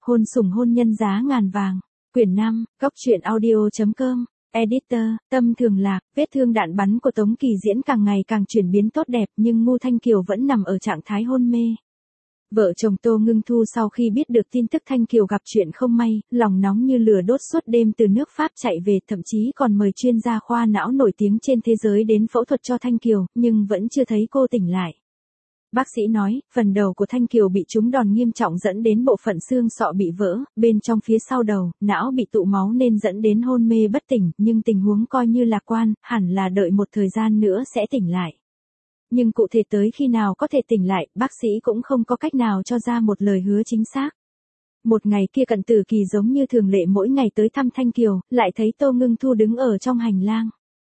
Hôn sủng hôn nhân giá ngàn vàng. Quyển 5, Cốc truyện audio.com. Editor, Tâm Thường Lạc. Vết thương đạn bắn của Tống Kỳ Diễn càng ngày càng chuyển biến tốt đẹp, nhưng Ngô Thanh Kiều vẫn nằm ở trạng thái hôn mê. Vợ chồng Tô Ngưng Thu sau khi biết được tin tức Thanh Kiều gặp chuyện không may, lòng nóng như lửa đốt suốt đêm từ nước Pháp chạy về, thậm chí còn mời chuyên gia khoa não nổi tiếng trên thế giới đến phẫu thuật cho Thanh Kiều, nhưng vẫn chưa thấy cô tỉnh lại. Bác sĩ nói, phần đầu của Thanh Kiều bị trúng đòn nghiêm trọng dẫn đến bộ phận xương sọ bị vỡ, bên trong phía sau đầu, não bị tụ máu nên dẫn đến hôn mê bất tỉnh, nhưng tình huống coi như lạc quan, hẳn là đợi một thời gian nữa sẽ tỉnh lại. Nhưng cụ thể tới khi nào có thể tỉnh lại, bác sĩ cũng không có cách nào cho ra một lời hứa chính xác. Một ngày kia Cận Tử Kỳ giống như thường lệ mỗi ngày tới thăm Thanh Kiều, lại thấy Tô Ngưng Thu đứng ở trong hành lang.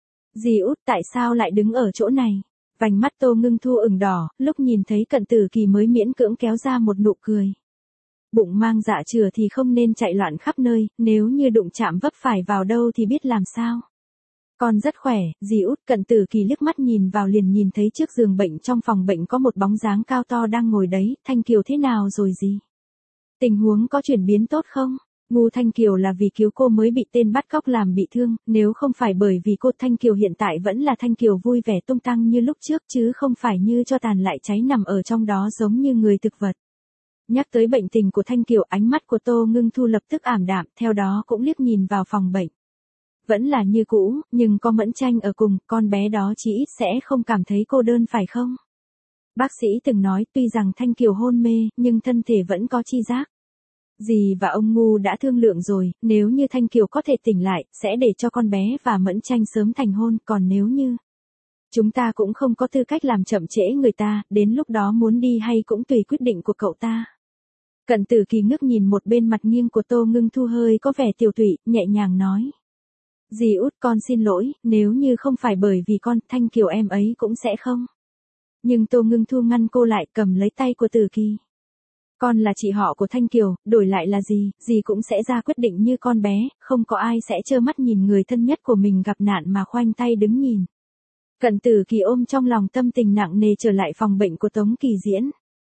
Dì út, tại sao lại đứng ở chỗ này? Vành mắt Tô Ngưng Thu ửng đỏ, lúc nhìn thấy Cận Tử Kỳ mới miễn cưỡng kéo ra một nụ cười. Bụng mang dạ chửa thì không nên chạy loạn khắp nơi, nếu như đụng chạm vấp phải vào đâu thì biết làm sao. Con rất khỏe, dì út. Cận Tử Kỳ liếc mắt nhìn vào liền nhìn thấy trước giường bệnh trong phòng bệnh có một bóng dáng cao to đang ngồi đấy. Thanh Kiều thế nào rồi dì? Tình huống có chuyển biến tốt không? Ngu Thanh Kiều là vì cứu cô mới bị tên bắt cóc làm bị thương, nếu không phải bởi vì cô Thanh Kiều hiện tại vẫn là Thanh Kiều vui vẻ tung tăng như lúc trước chứ không phải như cho tàn lại cháy nằm ở trong đó giống như người thực vật. Nhắc tới bệnh tình của Thanh Kiều, ánh mắt của Tô Ngưng Thu lập tức ảm đạm, theo đó cũng liếc nhìn vào phòng bệnh. Vẫn là như cũ, nhưng có Mẫn Tranh ở cùng, con bé đó chí ít sẽ không cảm thấy cô đơn phải không? Bác sĩ từng nói tuy rằng Thanh Kiều hôn mê, nhưng thân thể vẫn có chi giác. Dì và ông Ngu đã thương lượng rồi, nếu như Thanh Kiều có thể tỉnh lại, sẽ để cho con bé và Mẫn Tranh sớm thành hôn, còn nếu như chúng ta cũng không có tư cách làm chậm trễ người ta, đến lúc đó muốn đi hay cũng tùy quyết định của cậu ta. Cận Tử Kỳ ngước nhìn một bên mặt nghiêng của Tô Ngưng Thu hơi có vẻ tiều tụy, nhẹ nhàng nói. Dì út, con xin lỗi, nếu như không phải bởi vì con, Thanh Kiều em ấy cũng sẽ không. Nhưng Tô Ngưng Thu ngăn cô lại, cầm lấy tay của Tử Kỳ. Con là chị họ của Thanh Kiều, đổi lại là gì, dì cũng sẽ ra quyết định như con bé, không có ai sẽ trơ mắt nhìn người thân nhất của mình gặp nạn mà khoanh tay đứng nhìn. Cận Tử Kỳ ôm trong lòng tâm tình nặng nề trở lại phòng bệnh của Tống Kỳ Diễn.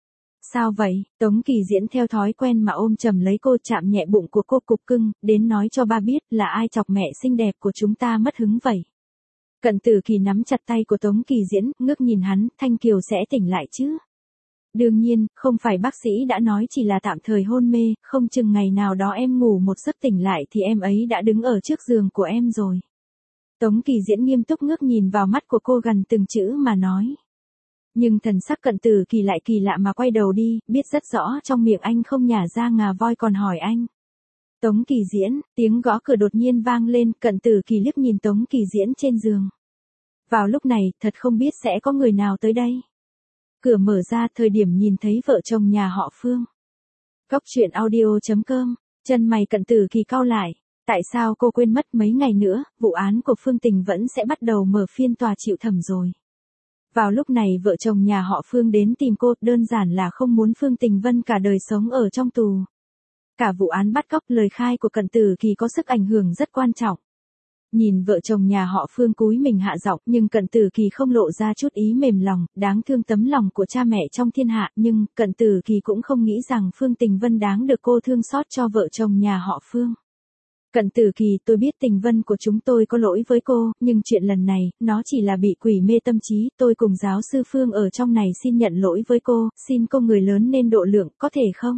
Sao vậy? Tống Kỳ Diễn theo thói quen mà ôm chầm lấy cô, chạm nhẹ bụng của cô, cục cưng, đến nói cho ba biết là ai chọc mẹ xinh đẹp của chúng ta mất hứng vậy. Cận Tử Kỳ nắm chặt tay của Tống Kỳ Diễn, ngước nhìn hắn, Thanh Kiều sẽ tỉnh lại chứ? Đương nhiên, không phải bác sĩ đã nói chỉ là tạm thời hôn mê, không chừng ngày nào đó em ngủ một giấc tỉnh lại thì em ấy đã đứng ở trước giường của em rồi. Tống Kỳ Diễn nghiêm túc ngước nhìn vào mắt của cô, gần từng chữ mà nói. Nhưng thần sắc Cận Tử Kỳ lại kỳ lạ mà quay đầu đi, biết rất rõ trong miệng anh không nhả ra ngà voi còn hỏi anh. Tống Kỳ Diễn, tiếng gõ cửa đột nhiên vang lên, Cận Tử Kỳ liếc nhìn Tống Kỳ Diễn trên giường. Vào lúc này, thật không biết sẽ có người nào tới đây. Cửa mở ra, thời điểm nhìn thấy vợ chồng nhà họ Phương. Cốc truyện audio.com, chân mày Cận Tử Kỳ cau lại. Tại sao cô quên mất mấy ngày nữa, vụ án của Phương Tình vẫn sẽ bắt đầu mở phiên tòa chịu thẩm rồi. Vào lúc này vợ chồng nhà họ Phương đến tìm cô, đơn giản là không muốn Phương Tình Vân cả đời sống ở trong tù. Cả vụ án bắt cóc, lời khai của Cận Tử Kỳ có sức ảnh hưởng rất quan trọng. Nhìn vợ chồng nhà họ Phương cúi mình hạ giọng, nhưng Cận Tử Kỳ không lộ ra chút ý mềm lòng, đáng thương tấm lòng của cha mẹ trong thiên hạ, nhưng Cận Tử Kỳ cũng không nghĩ rằng Phương Tình Vân đáng được cô thương xót cho vợ chồng nhà họ Phương. Cận Tử Kỳ, tôi biết Tình Vân của chúng tôi có lỗi với cô, nhưng chuyện lần này, nó chỉ là bị quỷ mê tâm trí, tôi cùng giáo sư Phương ở trong này xin nhận lỗi với cô, xin cô người lớn nên độ lượng, có thể không?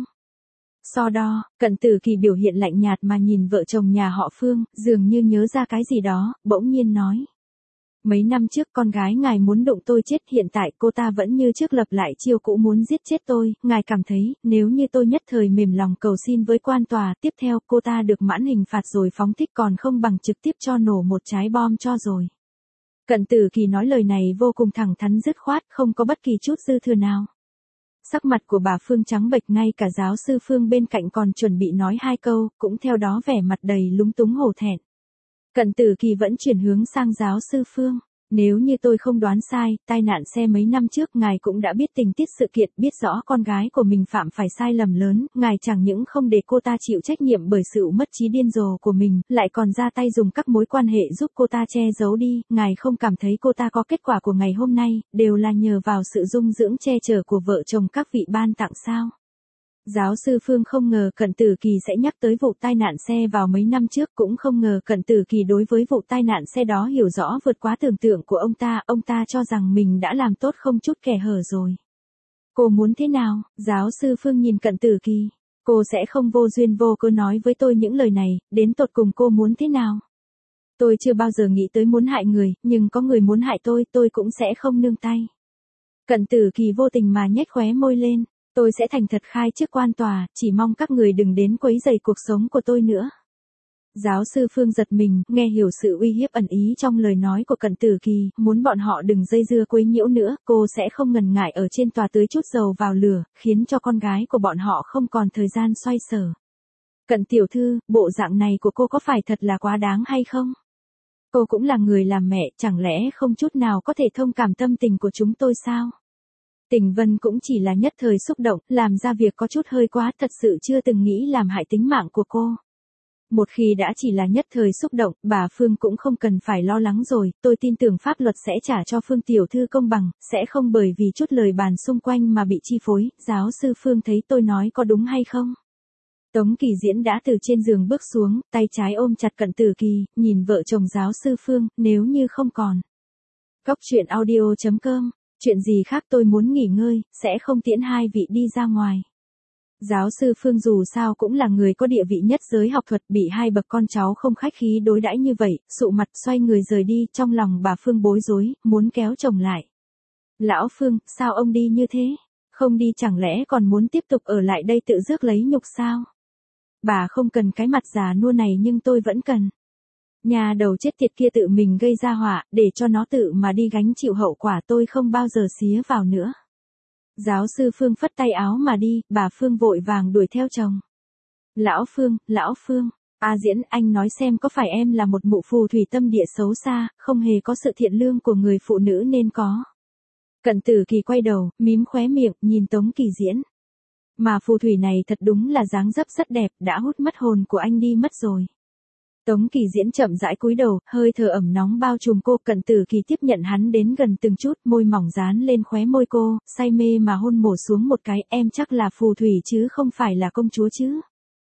So đo, Cận Tử Kỳ biểu hiện lạnh nhạt mà nhìn vợ chồng nhà họ Phương, dường như nhớ ra cái gì đó, bỗng nhiên nói. Mấy năm trước con gái ngài muốn đụng tôi chết, hiện tại cô ta vẫn như trước lập lại chiêu cũ muốn giết chết tôi, ngài cảm thấy, nếu như tôi nhất thời mềm lòng cầu xin với quan tòa, tiếp theo cô ta được mãn hình phạt rồi phóng thích còn không bằng trực tiếp cho nổ một trái bom cho rồi. Cận Tử Kỳ nói lời này vô cùng thẳng thắn dứt khoát, không có bất kỳ chút dư thừa nào. Sắc mặt của bà Phương trắng bệch, ngay cả giáo sư Phương bên cạnh còn chuẩn bị nói hai câu, cũng theo đó vẻ mặt đầy lúng túng hổ thẹn. Cận Tử Kỳ vẫn chuyển hướng sang giáo sư Phương. Nếu như tôi không đoán sai, tai nạn xe mấy năm trước ngài cũng đã biết tình tiết sự kiện, biết rõ con gái của mình phạm phải sai lầm lớn, ngài chẳng những không để cô ta chịu trách nhiệm bởi sự mất trí điên rồ của mình, lại còn ra tay dùng các mối quan hệ giúp cô ta che giấu đi, ngài không cảm thấy cô ta có kết quả của ngày hôm nay, đều là nhờ vào sự dung dưỡng che chở của vợ chồng các vị ban tặng sao? Giáo sư Phương không ngờ Cận Tử Kỳ sẽ nhắc tới vụ tai nạn xe vào mấy năm trước, cũng không ngờ Cận Tử Kỳ đối với vụ tai nạn xe đó hiểu rõ vượt quá tưởng tượng của ông ta cho rằng mình đã làm tốt không chút kẻ hở rồi. Cô muốn thế nào? Giáo sư Phương nhìn Cận Tử Kỳ. Cô sẽ không vô duyên vô cớ nói với tôi những lời này, đến tột cùng cô muốn thế nào? Tôi chưa bao giờ nghĩ tới muốn hại người, nhưng có người muốn hại tôi cũng sẽ không nương tay. Cận Tử Kỳ vô tình mà nhếch khóe môi lên. Tôi sẽ thành thật khai trước quan tòa, chỉ mong các người đừng đến quấy rầy cuộc sống của tôi nữa. Giáo sư Phương giật mình, nghe hiểu sự uy hiếp ẩn ý trong lời nói của Cận Tử Kỳ, muốn bọn họ đừng dây dưa quấy nhiễu nữa, cô sẽ không ngần ngại ở trên tòa tưới chút dầu vào lửa, khiến cho con gái của bọn họ không còn thời gian xoay sở. Cận tiểu thư, bộ dạng này của cô có phải thật là quá đáng hay không? Cô cũng là người làm mẹ, chẳng lẽ không chút nào có thể thông cảm tâm tình của chúng tôi sao? Tình Vân cũng chỉ là nhất thời xúc động, làm ra việc có chút hơi quá, thật sự chưa từng nghĩ làm hại tính mạng của cô. Một khi đã chỉ là nhất thời xúc động, bà Phương cũng không cần phải lo lắng rồi, tôi tin tưởng pháp luật sẽ trả cho Phương tiểu thư công bằng, sẽ không bởi vì chút lời bàn xung quanh mà bị chi phối. Giáo sư Phương thấy tôi nói có đúng hay không? Tống Kỳ Diễn đã từ trên giường bước xuống, tay trái ôm chặt Cận Tử Kỳ, nhìn vợ chồng giáo sư Phương, nếu như không còn. Cóc truyện audio.com, chuyện gì khác tôi muốn nghỉ ngơi, sẽ không tiễn hai vị đi ra ngoài. Giáo sư Phương dù sao cũng là người có địa vị nhất giới học thuật, bị hai bậc con cháu không khách khí đối đãi như vậy, sụ mặt xoay người rời đi, trong lòng bà Phương bối rối, muốn kéo chồng lại. Lão Phương, sao ông đi như thế? Không đi chẳng lẽ còn muốn tiếp tục ở lại đây tự rước lấy nhục sao? Bà không cần cái mặt già nua này nhưng tôi vẫn cần. Nhà đầu chết tiệt kia tự mình gây ra họa, để cho nó tự mà đi gánh chịu hậu quả, tôi không bao giờ xía vào nữa. Giáo sư Phương phất tay áo mà đi, bà Phương vội vàng đuổi theo chồng. Lão Phương, Diễn, anh nói xem có phải em là một mụ phù thủy tâm địa xấu xa, không hề có sự thiện lương của người phụ nữ nên có. Cận Tử Kỳ quay đầu, mím khóe miệng, nhìn Tống Kỳ Diễn. Mà phù thủy này thật đúng là dáng dấp rất đẹp, đã hút mất hồn của anh đi mất rồi. Tống Kỳ Diễn chậm rãi cúi đầu, hơi thở ẩm nóng bao trùm cô. Cận Tử Kỳ tiếp nhận hắn đến gần từng chút, môi mỏng dán lên khóe môi cô, say mê mà hôn mổ xuống một cái. Em chắc là phù thủy chứ không phải là công chúa chứ?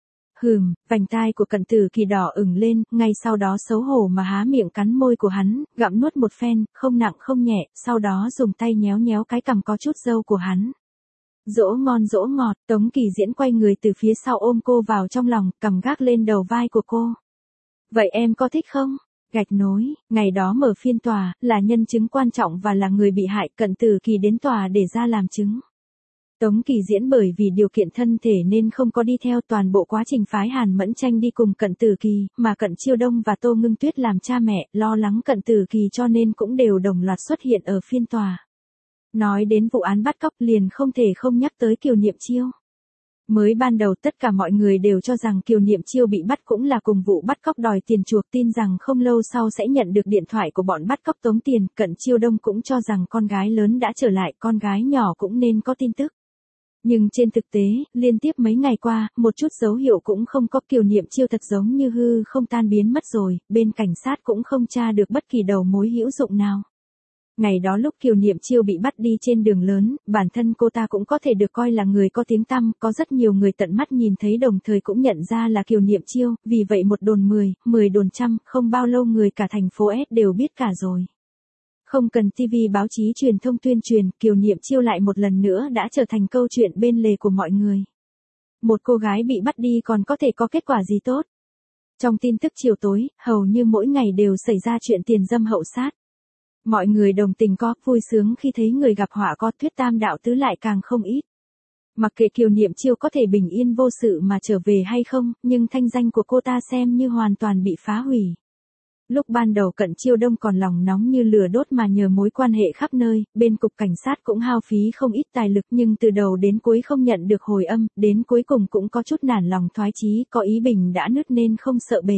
Vành tai của Cận Tử Kỳ đỏ ửng lên, ngay sau đó xấu hổ mà há miệng cắn môi của hắn, gặm nuốt một phen, không nặng không nhẹ, sau đó dùng tay nhéo nhéo cái cằm có chút râu của hắn. Dỗ ngon dỗ ngọt, Tống Kỳ Diễn quay người từ phía sau ôm cô vào trong lòng, cằm gác lên đầu vai của cô. Vậy em có thích không? Gạch nối, ngày đó mở phiên tòa, là nhân chứng quan trọng và là người bị hại, Cận Tử Kỳ đến tòa để ra làm chứng. Tống Kỳ Diễn bởi vì điều kiện thân thể nên không có đi theo toàn bộ quá trình phái Hàn Mẫn Tranh đi cùng Cận Tử Kỳ, mà Cận Chiêu Đông và Tô Ngưng Tuyết làm cha mẹ, lo lắng Cận Tử Kỳ cho nên cũng đều đồng loạt xuất hiện ở phiên tòa. Nói đến vụ án bắt cóc liền không thể không nhắc tới Kiều Niệm Chiêu. Mới ban đầu tất cả mọi người đều cho rằng Kiều Niệm Chiêu bị bắt cũng là cùng vụ bắt cóc đòi tiền chuộc, tin rằng không lâu sau sẽ nhận được điện thoại của bọn bắt cóc tống tiền. Cận Chiêu Đông cũng cho rằng con gái lớn đã trở lại, con gái nhỏ cũng nên có tin tức. Nhưng trên thực tế, liên tiếp mấy ngày qua, một chút dấu hiệu cũng không có. Kiều Niệm Chiêu thật giống như hư không tan biến mất rồi, bên cảnh sát cũng không tra được bất kỳ đầu mối hữu dụng nào. Ngày đó lúc Kiều Niệm Chiêu bị bắt đi trên đường lớn, bản thân cô ta cũng có thể được coi là người có tiếng tăm, có rất nhiều người tận mắt nhìn thấy đồng thời cũng nhận ra là Kiều Niệm Chiêu, vì vậy một đồn 10, 10 đồn trăm, không bao lâu người cả thành phố S đều biết cả rồi. Không cần TV báo chí truyền thông tuyên truyền, Kiều Niệm Chiêu lại một lần nữa đã trở thành câu chuyện bên lề của mọi người. Một cô gái bị bắt đi còn có thể có kết quả gì tốt? Trong tin tức chiều tối, hầu như mỗi ngày đều xảy ra chuyện tiền dâm hậu sát. Mọi người đồng tình có, vui sướng khi thấy người gặp họa có, thuyết tam đạo tứ lại càng không ít. Mặc kệ Kiều Niệm Chiêu có thể bình yên vô sự mà trở về hay không, nhưng thanh danh của cô ta xem như hoàn toàn bị phá hủy. Lúc ban đầu Cận Chiêu Đông còn lòng nóng như lửa đốt mà nhờ mối quan hệ khắp nơi, bên cục cảnh sát cũng hao phí không ít tài lực nhưng từ đầu đến cuối không nhận được hồi âm, đến cuối cùng cũng có chút nản lòng thoái chí, có ý bình đã nứt nên không sợ bể.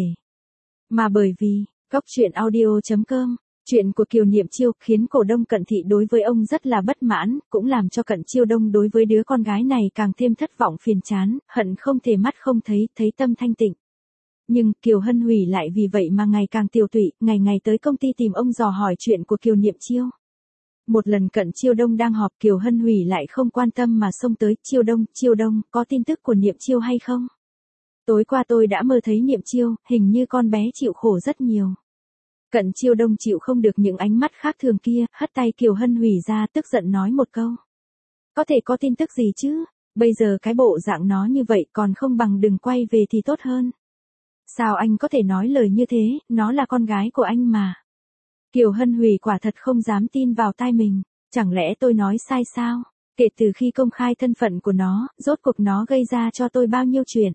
Mà bởi vì, Cóc truyện audio.com, chuyện của Kiều Niệm Chiêu khiến cổ đông Cận thị đối với ông rất là bất mãn, cũng làm cho Cận Chiêu Đông đối với đứa con gái này càng thêm thất vọng phiền chán, hận không thể mắt không thấy, thấy tâm thanh tịnh. Nhưng Kiều Hân Hủy lại vì vậy mà ngày càng tiều tụy, ngày ngày tới công ty tìm ông dò hỏi chuyện của Kiều Niệm Chiêu. Một lần Cận Chiêu Đông đang họp Kiều Hân Hủy lại không quan tâm mà xông tới, Chiêu Đông, có tin tức của Niệm Chiêu hay không? Tối qua tôi đã mơ thấy Niệm Chiêu, hình như con bé chịu khổ rất nhiều. Cận Chiêu Đông chịu không được những ánh mắt khác thường kia, hất tay Kiều Hân Hủy ra tức giận nói một câu. Có thể có tin tức gì chứ, bây giờ cái bộ dạng nó như vậy còn không bằng đừng quay về thì tốt hơn. Sao anh có thể nói lời như thế, nó là con gái của anh mà. Kiều Hân Hủy quả thật không dám tin vào tai mình, chẳng lẽ tôi nói sai sao? Kể từ khi công khai thân phận của nó, rốt cuộc nó gây ra cho tôi bao nhiêu chuyện.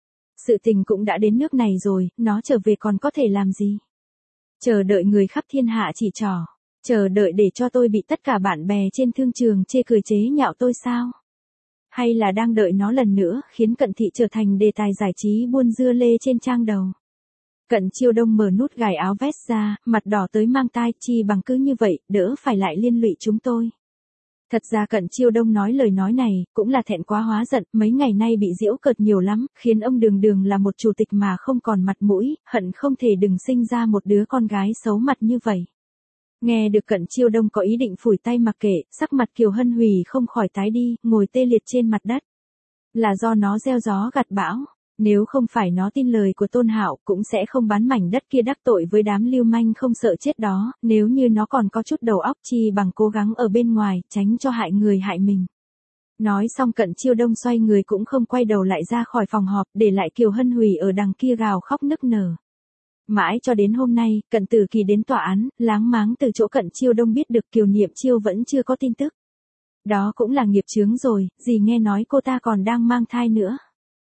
Sự tình cũng đã đến nước này rồi, nó trở về còn có thể làm gì? Chờ đợi người khắp thiên hạ chỉ trỏ, chờ đợi để cho tôi bị tất cả bạn bè trên thương trường chê cười chế nhạo tôi sao? Hay là đang đợi nó lần nữa, khiến Cận Thị trở thành đề tài giải trí buôn dưa lê trên trang đầu? Cận Chiêu Đông mở nút gài áo vest ra, mặt đỏ tới mang tai, chi bằng cứ như vậy, đỡ phải lại liên lụy chúng tôi. Thật ra Cận Chiêu Đông nói lời nói này, cũng là thẹn quá hóa giận, mấy ngày nay bị giễu cợt nhiều lắm, khiến ông đường đường là một chủ tịch mà không còn mặt mũi, hận không thể đừng sinh ra một đứa con gái xấu mặt như vậy. Nghe được Cận Chiêu Đông có ý định phủi tay mặc kệ, sắc mặt Kiều Hân Hủy không khỏi tái đi, ngồi tê liệt trên mặt đất. Là do nó gieo gió gặt bão. Nếu không phải nó tin lời của Tôn Hạo cũng sẽ không bán mảnh đất kia đắc tội với đám lưu manh không sợ chết đó, nếu như nó còn có chút đầu óc chi bằng cố gắng ở bên ngoài, tránh cho hại người hại mình. Nói xong Cận Chiêu Đông xoay người cũng không quay đầu lại ra khỏi phòng họp, để lại Kiều Hân Hủy ở đằng kia gào khóc nức nở. Mãi cho đến hôm nay, Cận Tử Kỳ đến tòa án, láng máng từ chỗ Cận Chiêu Đông biết được Kiều Niệm Chiêu vẫn chưa có tin tức. Đó cũng là nghiệp chướng rồi, gì nghe nói cô ta còn đang mang thai nữa.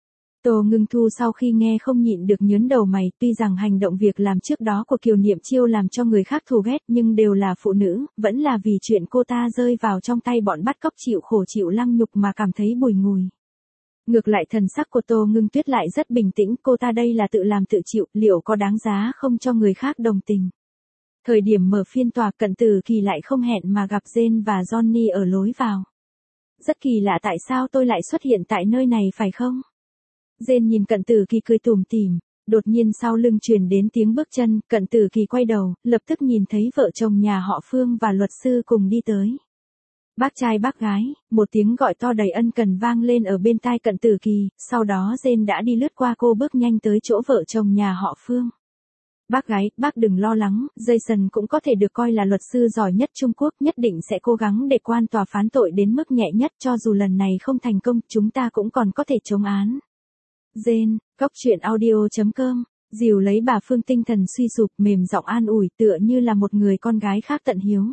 Tô Ngưng Thu sau khi nghe không nhịn được nhớn đầu mày, tuy rằng hành động việc làm trước đó của Kiều Niệm Chiêu làm cho người khác thù ghét nhưng đều là phụ nữ, vẫn là vì chuyện cô ta rơi vào trong tay bọn bắt cóc chịu khổ chịu lăng nhục mà cảm thấy bùi ngùi. Ngược lại thần sắc của Tô Ngưng Tuyết lại rất bình tĩnh, cô ta đây là tự làm tự chịu, liệu có đáng giá không cho người khác đồng tình. Thời điểm mở phiên tòa Cận Tử Kỳ lại không hẹn mà gặp Jane và Johnny ở lối vào. Rất kỳ lạ tại sao tôi lại xuất hiện tại nơi này phải không? Jane nhìn Cận Tử Kỳ cười tủm tỉm, đột nhiên sau lưng truyền đến tiếng bước chân, Cận Tử Kỳ quay đầu, lập tức nhìn thấy vợ chồng nhà họ Phương và luật sư cùng đi tới. Bác trai bác gái, một tiếng gọi to đầy ân cần vang lên ở bên tai Cận Tử Kỳ, sau đó Jane đã đi lướt qua cô bước nhanh tới chỗ vợ chồng nhà họ Phương. Bác gái, bác đừng lo lắng, Jason cũng có thể được coi là luật sư giỏi nhất Trung Quốc, nhất định sẽ cố gắng để quan tòa phán tội đến mức nhẹ nhất, cho dù lần này không thành công, chúng ta cũng còn có thể chống án. Jane, coctruyện.audio.com, dìu lấy bà Phương tinh thần suy sụp, mềm giọng an ủi tựa như là một người con gái khác tận hiếu.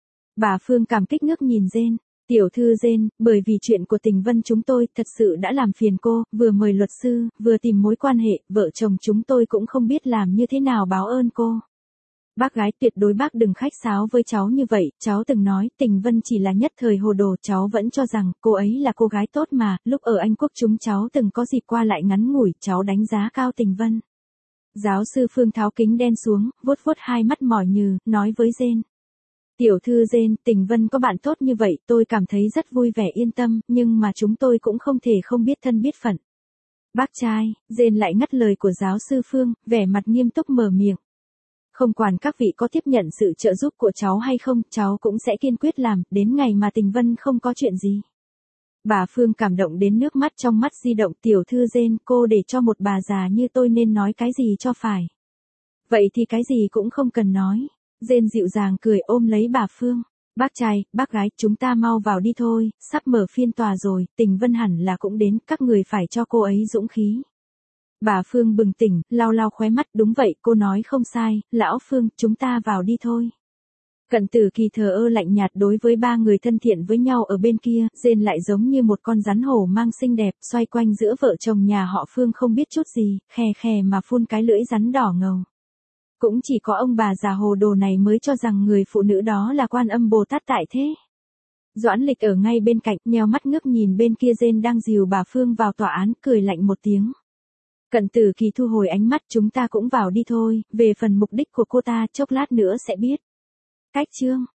Bà Phương cảm kích ngước nhìn Jane. Tiểu thư Jane, bởi vì chuyện của Tình Vân chúng tôi thật sự đã làm phiền cô, vừa mời luật sư, vừa tìm mối quan hệ, vợ chồng chúng tôi cũng không biết làm như thế nào báo ơn cô. Bác gái tuyệt đối bác đừng khách sáo với cháu như vậy, cháu từng nói Tình Vân chỉ là nhất thời hồ đồ, cháu vẫn cho rằng cô ấy là cô gái tốt mà, lúc ở Anh Quốc chúng cháu từng có dịp qua lại ngắn ngủi, cháu đánh giá cao Tình Vân. Giáo sư Phương tháo kính đen xuống, vuốt vuốt hai mắt mỏi nhừ, nói với Jane. Tiểu thư Jane, Tình Vân có bạn tốt như vậy, tôi cảm thấy rất vui vẻ yên tâm, nhưng mà chúng tôi cũng không thể không biết thân biết phận. Bác trai, Jane lại ngắt lời của giáo sư Phương, vẻ mặt nghiêm túc mở miệng. Không quản các vị có tiếp nhận sự trợ giúp của cháu hay không, cháu cũng sẽ kiên quyết làm, đến ngày mà Tình Vân không có chuyện gì. Bà Phương cảm động đến nước mắt trong mắt di động. Tiểu thư Jane, cô để cho một bà già như tôi nên nói cái gì cho phải. Vậy thì cái gì cũng không cần nói. Jane dịu dàng cười ôm lấy bà Phương. Bác trai, bác gái, chúng ta mau vào đi thôi, sắp mở phiên tòa rồi, Tình Vân hẳn là cũng đến, các người phải cho cô ấy dũng khí. Bà Phương bừng tỉnh, lau lau khóe mắt, đúng vậy, cô nói không sai, lão Phương, chúng ta vào đi thôi. Cận Tử Kỳ thờ ơ lạnh nhạt đối với ba người thân thiện với nhau ở bên kia, Jane lại giống như một con rắn hổ mang xinh đẹp, xoay quanh giữa vợ chồng nhà họ Phương không biết chút gì, khè khè mà phun cái lưỡi rắn đỏ ngầu. Cũng chỉ có ông bà già hồ đồ này mới cho rằng người phụ nữ đó là Quan Âm Bồ Tát tại thế. Doãn Lịch ở ngay bên cạnh, nheo mắt ngước nhìn bên kia Jane đang dìu bà Phương vào tòa án, cười lạnh một tiếng. Cận Tử Kỳ thu hồi ánh mắt, chúng ta cũng vào đi thôi, về phần mục đích của cô ta, chốc lát nữa sẽ biết. Cách chương.